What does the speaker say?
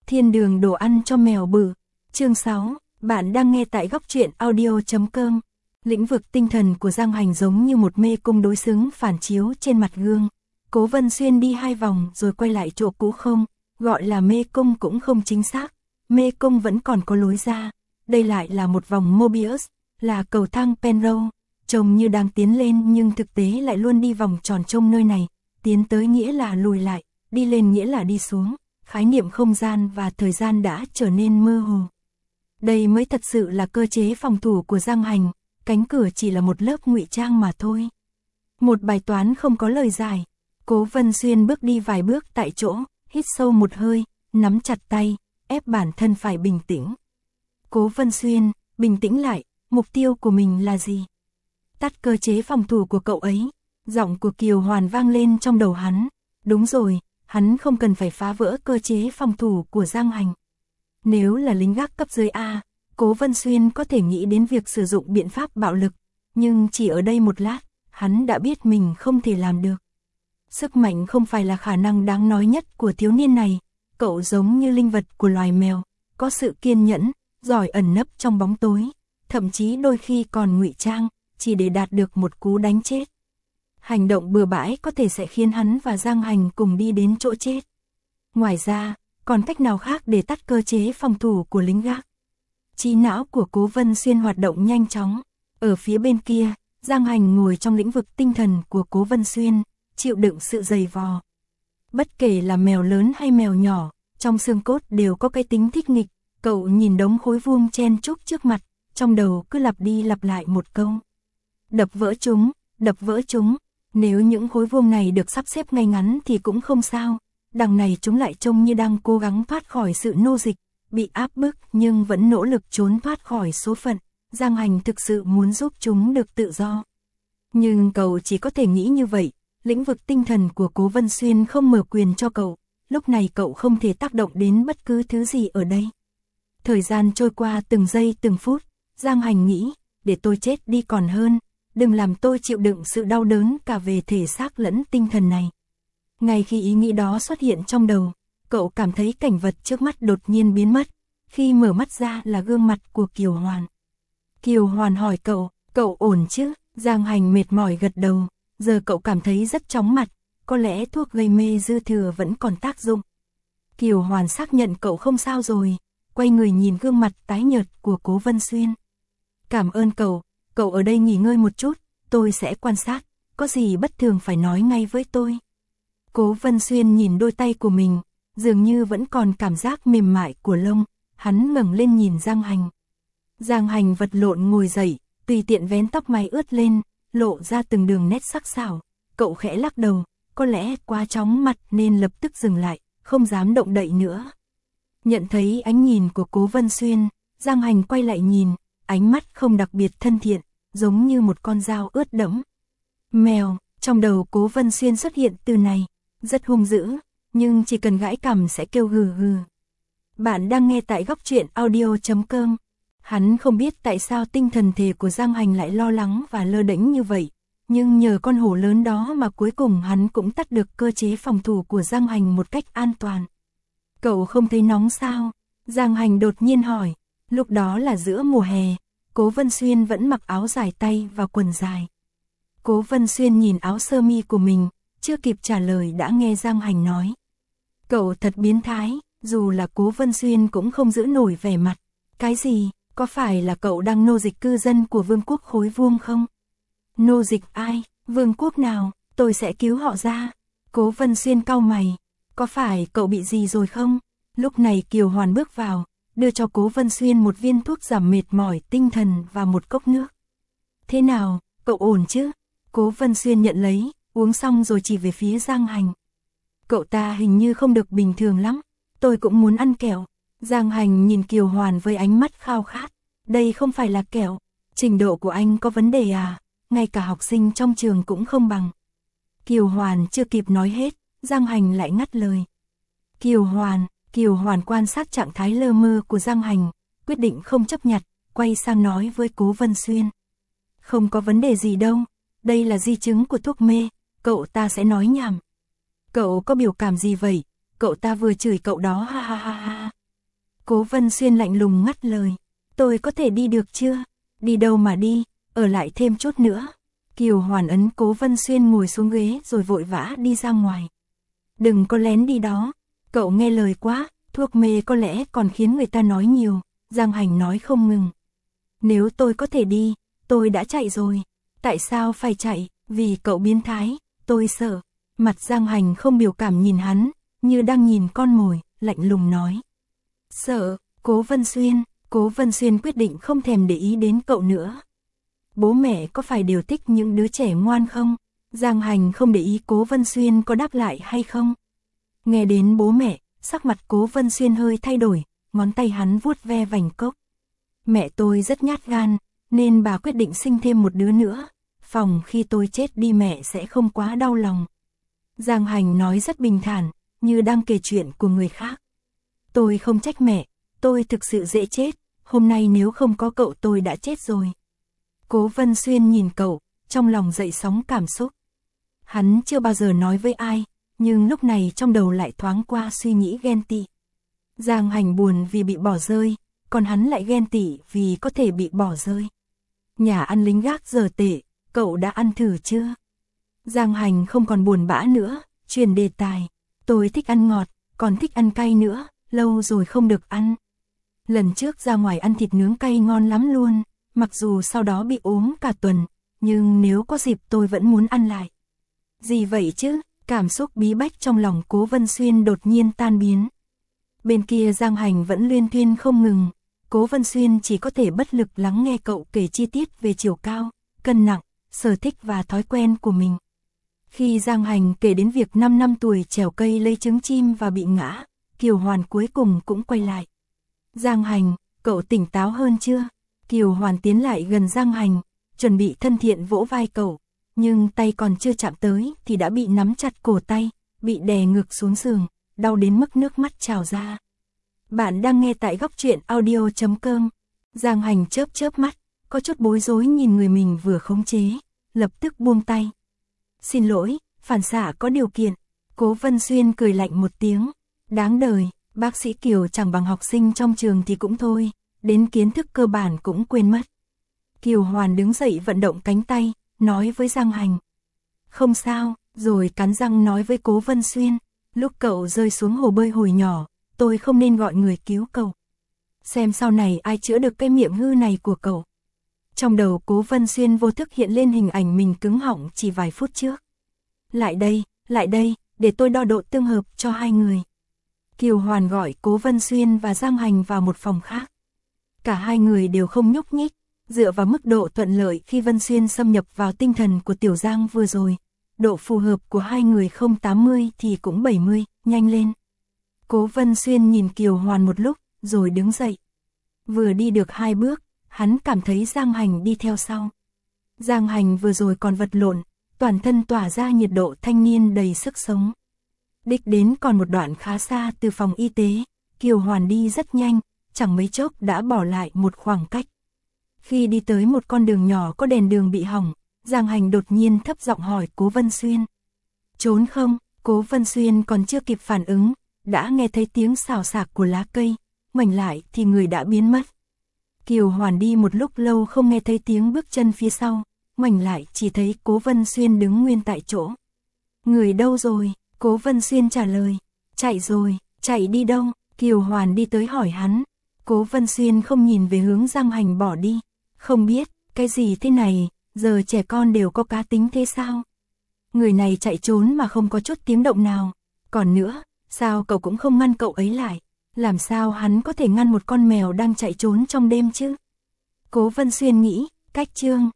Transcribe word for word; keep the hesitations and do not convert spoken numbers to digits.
Thiên đường đồ ăn cho mèo bự. Chương sáu, bạn đang nghe tại góc truyện audio chấm com. Lĩnh vực tinh thần của Giang Hành giống như một mê cung đối xứng phản chiếu trên mặt gương. Cố Vân Xuyên đi hai vòng rồi quay lại chỗ cũ không, gọi là mê cung cũng không chính xác. Mê cung vẫn còn có lối ra. Đây lại là một vòng Mobius, là cầu thang Penrose, trông như đang tiến lên nhưng thực tế lại luôn đi vòng tròn trong nơi này. Tiến tới nghĩa là lùi lại, đi lên nghĩa là đi xuống. Khái niệm không gian và thời gian đã trở nên mơ hồ. Đây mới thật sự là cơ chế phòng thủ của Giang Hành, cánh cửa chỉ là một lớp ngụy trang mà thôi. Một bài toán không có lời giải. Cố Vân Xuyên bước đi vài bước tại chỗ, hít sâu một hơi, nắm chặt tay, ép bản thân phải bình tĩnh. Cố Vân Xuyên, bình tĩnh lại, mục tiêu của mình là gì? Tắt cơ chế phòng thủ của cậu ấy. Giọng của Kiều Hoàn vang lên trong đầu hắn. Đúng rồi, hắn không cần phải phá vỡ cơ chế phòng thủ của Giang Hành. Nếu là lính gác cấp dưới A, Cố Vân Xuyên có thể nghĩ đến việc sử dụng biện pháp bạo lực, nhưng chỉ ở đây một lát, hắn đã biết mình không thể làm được. Sức mạnh không phải là khả năng đáng nói nhất của thiếu niên này, cậu giống như linh vật của loài mèo, có sự kiên nhẫn, giỏi ẩn nấp trong bóng tối, thậm chí đôi khi còn ngụy trang, chỉ để đạt được một cú đánh chết. Hành động bừa bãi có thể sẽ khiến hắn và Giang Hành cùng đi đến chỗ chết. Ngoài ra, còn cách nào khác để tắt cơ chế phòng thủ của lính gác? Trí não của Cố Vân Xuyên hoạt động nhanh chóng. Ở phía bên kia, Giang Hành ngồi trong lĩnh vực tinh thần của Cố Vân Xuyên, chịu đựng sự dày vò. Bất kể là mèo lớn hay mèo nhỏ, trong xương cốt đều có cái tính thích nghịch. Cậu nhìn đống khối vuông chen chúc trước mặt, trong đầu cứ lặp đi lặp lại một câu. Đập vỡ chúng, đập vỡ chúng. Nếu những khối vuông này được sắp xếp ngay ngắn thì cũng không sao. Đằng này chúng lại trông như đang cố gắng thoát khỏi sự nô dịch, bị áp bức nhưng vẫn nỗ lực trốn thoát khỏi số phận. Giang Hành thực sự muốn giúp chúng được tự do. Nhưng cậu chỉ có thể nghĩ như vậy. Lĩnh vực tinh thần của Cố Vân Xuyên không mở quyền cho cậu. Lúc này cậu không thể tác động đến bất cứ thứ gì ở đây. Thời gian trôi qua từng giây từng phút. Giang Hành nghĩ, để tôi chết đi còn hơn. Đừng làm tôi chịu đựng sự đau đớn cả về thể xác lẫn tinh thần này. Ngay khi ý nghĩ đó xuất hiện trong đầu, cậu cảm thấy cảnh vật trước mắt đột nhiên biến mất. Khi mở mắt ra là gương mặt của Kiều Hoàn. Kiều Hoàn hỏi cậu, cậu ổn chứ? Giang Hành mệt mỏi gật đầu. Giờ cậu cảm thấy rất chóng mặt, có lẽ thuốc gây mê dư thừa vẫn còn tác dụng. Kiều Hoàn xác nhận cậu không sao rồi, quay người nhìn gương mặt tái nhợt của Cố Vân Xuyên. Cảm ơn cậu. Cậu ở đây nghỉ ngơi một chút, tôi sẽ quan sát, có gì bất thường phải nói ngay với tôi. Cố Vân Xuyên nhìn đôi tay của mình, dường như vẫn còn cảm giác mềm mại của lông, hắn ngẩng lên nhìn Giang Hành. Giang Hành vật lộn ngồi dậy, tùy tiện vén tóc mái ướt lên, lộ ra từng đường nét sắc sảo. Cậu khẽ lắc đầu, có lẽ quá chóng mặt nên lập tức dừng lại, không dám động đậy nữa. Nhận thấy ánh nhìn của Cố Vân Xuyên, Giang Hành quay lại nhìn. Ánh mắt không đặc biệt thân thiện, giống như một con dao ướt đẫm. Mèo, trong đầu Cố Vân Xuyên xuất hiện từ này, rất hung dữ, nhưng chỉ cần gãi cằm sẽ kêu gừ gừ. Bạn đang nghe tại góc truyện audio chấm com. Hắn không biết tại sao tinh thần thể của Giang Hành lại lo lắng và lơ đễnh như vậy, nhưng nhờ con hổ lớn đó mà cuối cùng hắn cũng tắt được cơ chế phòng thủ của Giang Hành một cách an toàn. Cậu không thấy nóng sao? Giang Hành đột nhiên hỏi. Lúc đó là giữa mùa hè, Cố Vân Xuyên vẫn mặc áo dài tay và quần dài. Cố Vân Xuyên nhìn áo sơ mi của mình, chưa kịp trả lời đã nghe Giang Hành nói. Cậu thật biến thái, dù là Cố Vân Xuyên cũng không giữ nổi vẻ mặt. Cái gì, có phải là cậu đang nô dịch cư dân của vương quốc khối vuông không? Nô dịch ai, vương quốc nào, tôi sẽ cứu họ ra. Cố Vân Xuyên cau mày, có phải cậu bị gì rồi không? Lúc này Kiều Hoàn bước vào, đưa cho Cố Vân Xuyên một viên thuốc giảm mệt mỏi tinh thần và một cốc nước. Thế nào, cậu ổn chứ? Cố Vân Xuyên nhận lấy, uống xong rồi chỉ về phía Giang Hành. Cậu ta hình như không được bình thường lắm, tôi cũng muốn ăn kẹo. Giang Hành nhìn Kiều Hoàn với ánh mắt khao khát. Đây không phải là kẹo, trình độ của anh có vấn đề à, ngay cả học sinh trong trường cũng không bằng. Kiều Hoàn chưa kịp nói hết, Giang Hành lại ngắt lời. Kiều Hoàn, Kiều Hoàn quan sát trạng thái lơ mơ của Giang Hành, quyết định không chấp nhặt, quay sang nói với Cố Vân Xuyên. Không có vấn đề gì đâu, đây là di chứng của thuốc mê, cậu ta sẽ nói nhảm. Cậu có biểu cảm gì vậy? Cậu ta vừa chửi cậu đó ha ha ha ha. Cố Vân Xuyên lạnh lùng ngắt lời. Tôi có thể đi được chưa? Đi đâu mà đi, ở lại thêm chút nữa. Kiều Hoàn ấn Cố Vân Xuyên ngồi xuống ghế rồi vội vã đi ra ngoài. Đừng có lén đi đó, cậu nghe lời quá, thuốc mê có lẽ còn khiến người ta nói nhiều, Giang Hành nói không ngừng. Nếu tôi có thể đi, tôi đã chạy rồi. Tại sao phải chạy? Vì cậu biến thái, tôi sợ. Mặt Giang Hành không biểu cảm nhìn hắn, như đang nhìn con mồi, lạnh lùng nói. Sợ, Cố Vân Xuyên, Cố Vân Xuyên quyết định không thèm để ý đến cậu nữa. Bố mẹ có phải đều thích những đứa trẻ ngoan không? Giang Hành không để ý Cố Vân Xuyên có đáp lại hay không. Nghe đến bố mẹ, sắc mặt Cố Vân Xuyên hơi thay đổi, ngón tay hắn vuốt ve vành cốc. Mẹ tôi rất nhát gan, nên bà quyết định sinh thêm một đứa nữa. Phòng khi tôi chết đi mẹ sẽ không quá đau lòng. Giang Hành nói rất bình thản, như đang kể chuyện của người khác. Tôi không trách mẹ, tôi thực sự dễ chết, hôm nay nếu không có cậu tôi đã chết rồi. Cố Vân Xuyên nhìn cậu, trong lòng dậy sóng cảm xúc. Hắn chưa bao giờ nói với ai, nhưng lúc này trong đầu lại thoáng qua suy nghĩ ghen tị. Giang Hành buồn vì bị bỏ rơi, còn hắn lại ghen tị vì có thể bị bỏ rơi. Nhà ăn lính gác giờ tệ, cậu đã ăn thử chưa? Giang Hành không còn buồn bã nữa, chuyển đề tài. Tôi thích ăn ngọt, còn thích ăn cay nữa, lâu rồi không được ăn. Lần trước ra ngoài ăn thịt nướng cay ngon lắm luôn, mặc dù sau đó bị ốm cả tuần, nhưng nếu có dịp tôi vẫn muốn ăn lại. Gì vậy chứ? Cảm xúc bí bách trong lòng Cố Vân Xuyên đột nhiên tan biến. Bên kia Giang Hành vẫn luyên thuyên không ngừng, Cố Vân Xuyên chỉ có thể bất lực lắng nghe cậu kể chi tiết về chiều cao, cân nặng, sở thích và thói quen của mình. Khi Giang Hành kể đến việc năm năm tuổi trèo cây lấy trứng chim và bị ngã, Kiều Hoàn cuối cùng cũng quay lại. Giang Hành, cậu tỉnh táo hơn chưa? Kiều Hoàn tiến lại gần Giang Hành, chuẩn bị thân thiện vỗ vai cậu, nhưng tay còn chưa chạm tới thì đã bị nắm chặt cổ tay, bị đè ngược xuống giường, đau đến mức nước mắt trào ra. Bạn đang nghe tại góc truyện audio chấm com. Giang Hành chớp chớp mắt, có chút bối rối nhìn người mình vừa khống chế, lập tức buông tay. Xin lỗi, phản xạ có điều kiện. Cố Vân Xuyên cười lạnh một tiếng. Đáng đời, bác sĩ Kiều chẳng bằng học sinh trong trường thì cũng thôi, đến kiến thức cơ bản cũng quên mất. Kiều Hoàn đứng dậy vận động cánh tay, nói với Giang Hành. Không sao, rồi cắn răng nói với Cố Vân Xuyên. Lúc cậu rơi xuống hồ bơi hồi nhỏ, tôi không nên gọi người cứu cậu. Xem sau này ai chữa được cái miệng hư này của cậu. Trong đầu Cố Vân Xuyên vô thức hiện lên hình ảnh mình cứng họng chỉ vài phút trước. Lại đây, lại đây, để tôi đo độ tương hợp cho hai người. Kiều Hoàn gọi Cố Vân Xuyên và Giang Hành vào một phòng khác. Cả hai người đều không nhúc nhích, dựa vào mức độ thuận lợi khi Vân Xuyên xâm nhập vào tinh thần của Tiểu Giang vừa rồi. Độ phù hợp của hai người không tám mươi thì cũng bảy mươi, nhanh lên. Cố Vân Xuyên nhìn Kiều Hoàn một lúc, rồi đứng dậy. Vừa đi được hai bước, hắn cảm thấy Giang Hành đi theo sau. Giang Hành vừa rồi còn vật lộn, toàn thân tỏa ra nhiệt độ thanh niên đầy sức sống. Đích đến còn một đoạn khá xa từ phòng y tế, Kiều Hoàn đi rất nhanh, chẳng mấy chốc đã bỏ lại một khoảng cách. Khi đi tới một con đường nhỏ có đèn đường bị hỏng, Giang Hành đột nhiên thấp giọng hỏi Cố Vân Xuyên. Trốn không? Cố Vân Xuyên còn chưa kịp phản ứng, đã nghe thấy tiếng xào xạc của lá cây, ngoảnh lại thì người đã biến mất. Kiều Hoàn đi một lúc lâu không nghe thấy tiếng bước chân phía sau, ngoảnh lại chỉ thấy Cố Vân Xuyên đứng nguyên tại chỗ. Người đâu rồi? Cố Vân Xuyên trả lời. Chạy rồi. Chạy đi đâu? Kiều Hoàn đi tới hỏi hắn. Cố Vân Xuyên không nhìn về hướng Giang Hành bỏ đi. Không biết, cái gì thế này, giờ trẻ con đều có cá tính thế sao? Người này chạy trốn mà không có chút tiếng động nào. Còn nữa, sao cậu cũng không ngăn cậu ấy lại? Làm sao hắn có thể ngăn một con mèo đang chạy trốn trong đêm chứ? Cố Vân Xuyên nghĩ, cách chương.